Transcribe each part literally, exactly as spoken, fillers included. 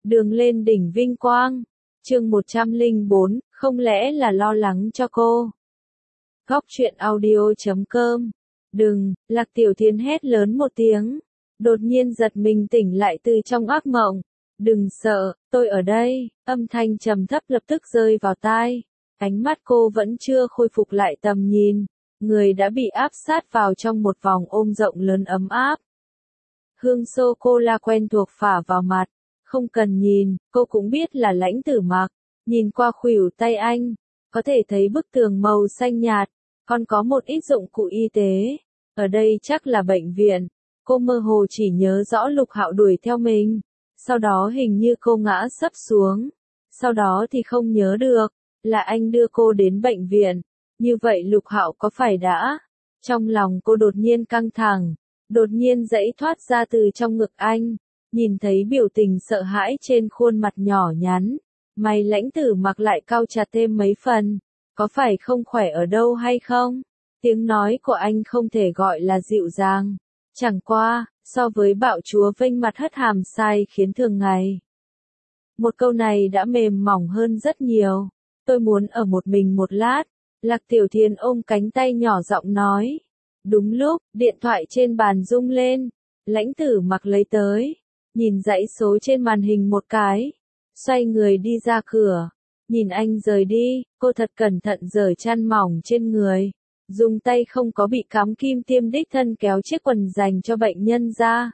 Đường lên đỉnh vinh quang. Chương một trăm lẻ bốn, không lẽ là lo lắng cho cô? Góc truyện audio chấm com. Đừng, Lạc Tiểu Thiến hét lớn một tiếng. Đột nhiên giật mình tỉnh lại từ trong ác mộng. Đừng sợ, tôi ở đây. Âm thanh trầm thấp lập tức rơi vào tai. Ánh mắt cô vẫn chưa khôi phục lại tầm nhìn. Người đã bị áp sát vào trong một vòng ôm rộng lớn ấm áp. Hương sô-cô-la quen thuộc phả vào mặt. Không cần nhìn, cô cũng biết là Lãnh Tử Mặc. Nhìn qua khuỷu tay anh, có thể thấy bức tường màu xanh nhạt, còn có một ít dụng cụ y tế. Ở đây chắc là bệnh viện. Cô mơ hồ chỉ nhớ rõ Lục Hạo đuổi theo mình. Sau đó hình như cô ngã sấp xuống. Sau đó thì không nhớ được, là anh đưa cô đến bệnh viện. Như vậy Lục Hạo có phải đã? Trong lòng cô đột nhiên căng thẳng, đột nhiên giãy thoát ra từ trong ngực anh. Nhìn thấy biểu tình sợ hãi trên khuôn mặt nhỏ nhắn, mày Lãnh Tử Mặc lại cau chặt thêm mấy phần. Có phải không khỏe ở đâu hay không? Tiếng nói của anh không thể gọi là dịu dàng. Chẳng qua, so với bạo chúa vênh mặt hất hàm sai khiến thường ngày. Một câu này đã mềm mỏng hơn rất nhiều. Tôi muốn ở một mình một lát. Lạc Tiểu Thiến ôm cánh tay nhỏ giọng nói. Đúng lúc, điện thoại trên bàn rung lên. Lãnh Tử Mặc lấy tới. Nhìn dãy số trên màn hình một cái. Xoay người đi ra cửa. Nhìn anh rời đi, cô thật cẩn thận giở chăn mỏng trên người. Dùng tay không có bị cắm kim tiêm đích thân kéo chiếc quần dành cho bệnh nhân ra.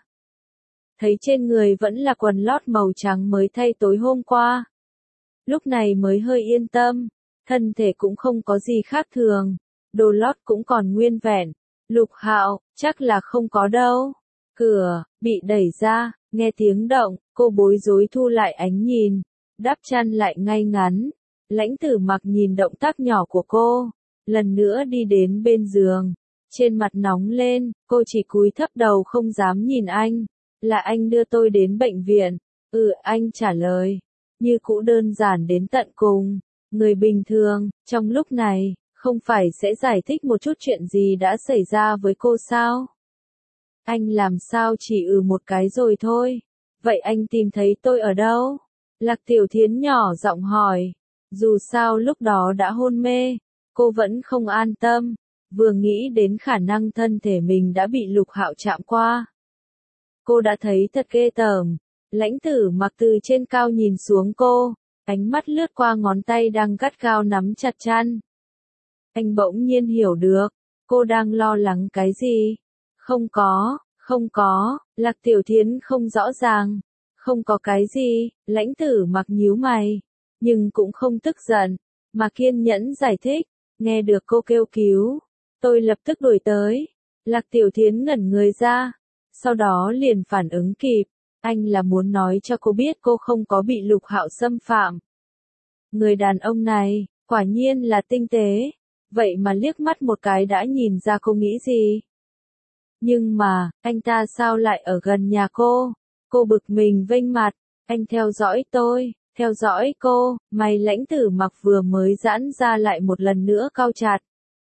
Thấy trên người vẫn là quần lót màu trắng mới thay tối hôm qua. Lúc này mới hơi yên tâm. Thân thể cũng không có gì khác thường. Đồ lót cũng còn nguyên vẹn. Lục Hạo, chắc là không có đâu. Cửa, bị đẩy ra, nghe tiếng động, cô bối rối thu lại ánh nhìn. Đắp chăn lại ngay ngắn. Lãnh Tử Mặc nhìn động tác nhỏ của cô. Lần nữa đi đến bên giường. Trên mặt nóng lên, cô chỉ cúi thấp đầu không dám nhìn anh. Là anh đưa tôi đến bệnh viện. Ừ, anh trả lời. Như cũ đơn giản đến tận cùng. Người bình thường, trong lúc này, không phải sẽ giải thích một chút chuyện gì đã xảy ra với cô sao? Anh làm sao chỉ ừ một cái rồi thôi. Vậy anh tìm thấy tôi ở đâu? Lạc Tiểu Thiến nhỏ giọng hỏi. Dù sao lúc đó đã hôn mê, cô vẫn không an tâm. Vừa nghĩ đến khả năng thân thể mình đã bị Lục Hạo chạm qua. Cô đã thấy thật ghê tởm. Lãnh Tử Mặc từ trên cao nhìn xuống cô. Ánh mắt lướt qua ngón tay đang gắt gao nắm chặt chăn. Anh bỗng nhiên hiểu được. Cô đang lo lắng cái gì? Không có, không có. Lạc Tiểu Thiến không rõ ràng. Không có cái gì. Lãnh Tử Mặc nhíu mày. Nhưng cũng không tức giận. Mà kiên nhẫn giải thích. Nghe được cô kêu cứu. Tôi lập tức đuổi tới. Lạc Tiểu Thiến ngẩn người ra. Sau đó liền phản ứng kịp. Anh là muốn nói cho cô biết cô không có bị Lục Hạo xâm phạm. Người đàn ông này, quả nhiên là tinh tế. Vậy mà liếc mắt một cái đã nhìn ra cô nghĩ gì. Nhưng mà, anh ta sao lại ở gần nhà cô? Cô bực mình vênh mặt. Anh theo dõi tôi, theo dõi cô. Mày Lãnh Tử Mặc vừa mới giãn ra lại một lần nữa cau chặt.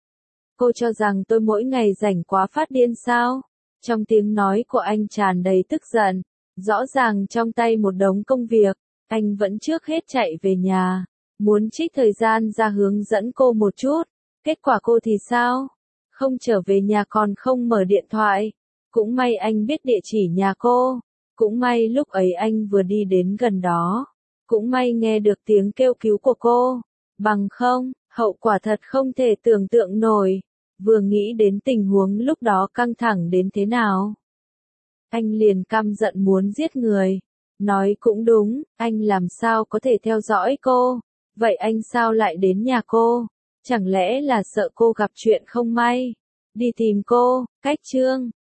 Cô cho rằng tôi mỗi ngày rảnh quá phát điên sao? Trong tiếng nói của anh tràn đầy tức giận. Rõ ràng trong tay một đống công việc, anh vẫn trước hết chạy về nhà, muốn trích thời gian ra hướng dẫn cô một chút. Kết quả cô thì sao? Không trở về nhà còn không mở điện thoại. Cũng may anh biết địa chỉ nhà cô. Cũng may lúc ấy anh vừa đi đến gần đó. Cũng may nghe được tiếng kêu cứu của cô. Bằng không, hậu quả thật không thể tưởng tượng nổi. Vừa nghĩ đến tình huống lúc đó căng thẳng đến thế nào. Anh liền căm giận muốn giết người. Nói cũng đúng, anh làm sao có thể theo dõi cô. Vậy anh sao lại đến nhà cô? Chẳng lẽ là sợ cô gặp chuyện không may? Đi tìm cô, cách chương.